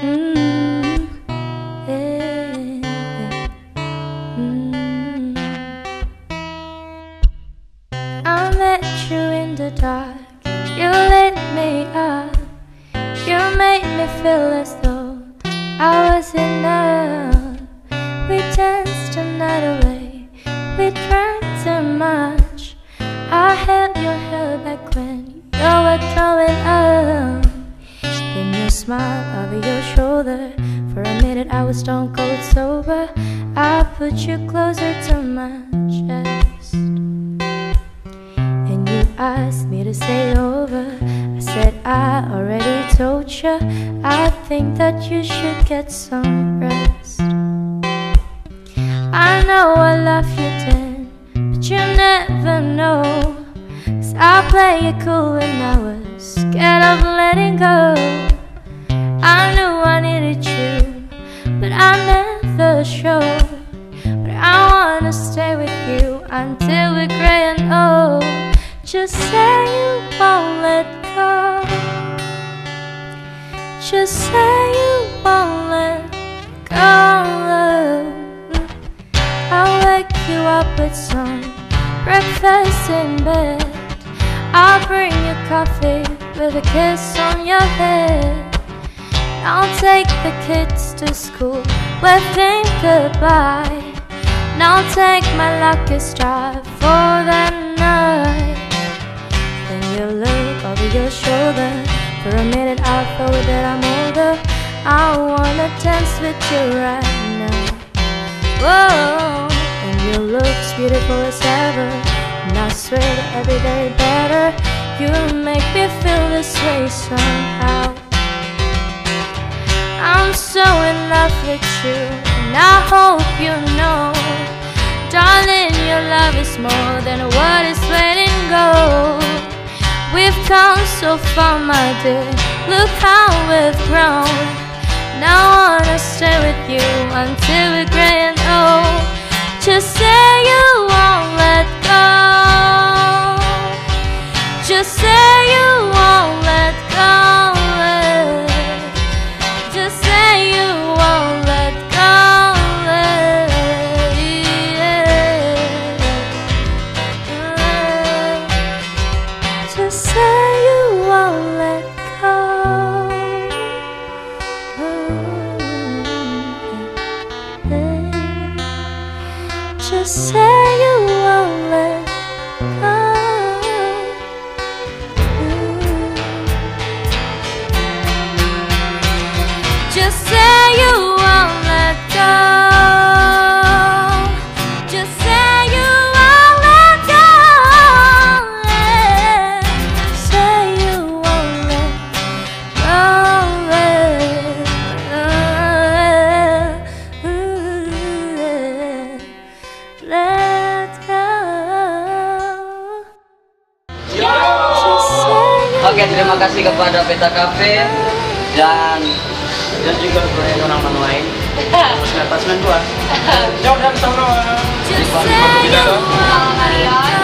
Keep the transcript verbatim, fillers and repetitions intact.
Mm, yeah. Mm. I met you in the dark, you lit me up, you made me feel as though I was enough. We danced the night away, we drank too much. I held your hair back when you were throwing up. Then you smiled over your shoulder. For a minute I was stone cold sober. I put you closer to my chest, and you asked me to stay over. I said I already told you, I think that you should get some rest. I know I love you then, but you never know, 'cause I play it cool when I was scared of letting go. I knew I needed you, but I never showed. But I wanna stay with you until we're gray and old. Just say you won't let go. Just say you won't let go. I'll wake you up with some breakfast in bed. I'll bring you coffee with a kiss on your head. I'll take the kids to school, waving goodbye. And I'll take my luckiest drive for the night. Then you look over your shoulder. For a minute I thought that I'm older. I wanna dance with you right now. Whoa, and you look as beautiful as ever. And I swear that every day better. You make me feel this way somehow. I'm so in love with you, and I hope you know, darling, your love is more than what is letting go. We've come so far, my dear, look how we've grown. Now I wanna stay with you until we're gray and old. Just say you won't let go. Just say you won't let go. Just say you won't let go. Just say you won't let go. Just say you won't let go. Just say you won't let go. Just say you won't let go. Say you won't let go. Let go. Oke, terima kasih kepada Peta Cafe dan dan juga kepada orang lain. Terus atas dua. Jauh dan sama. Just say you won't let go.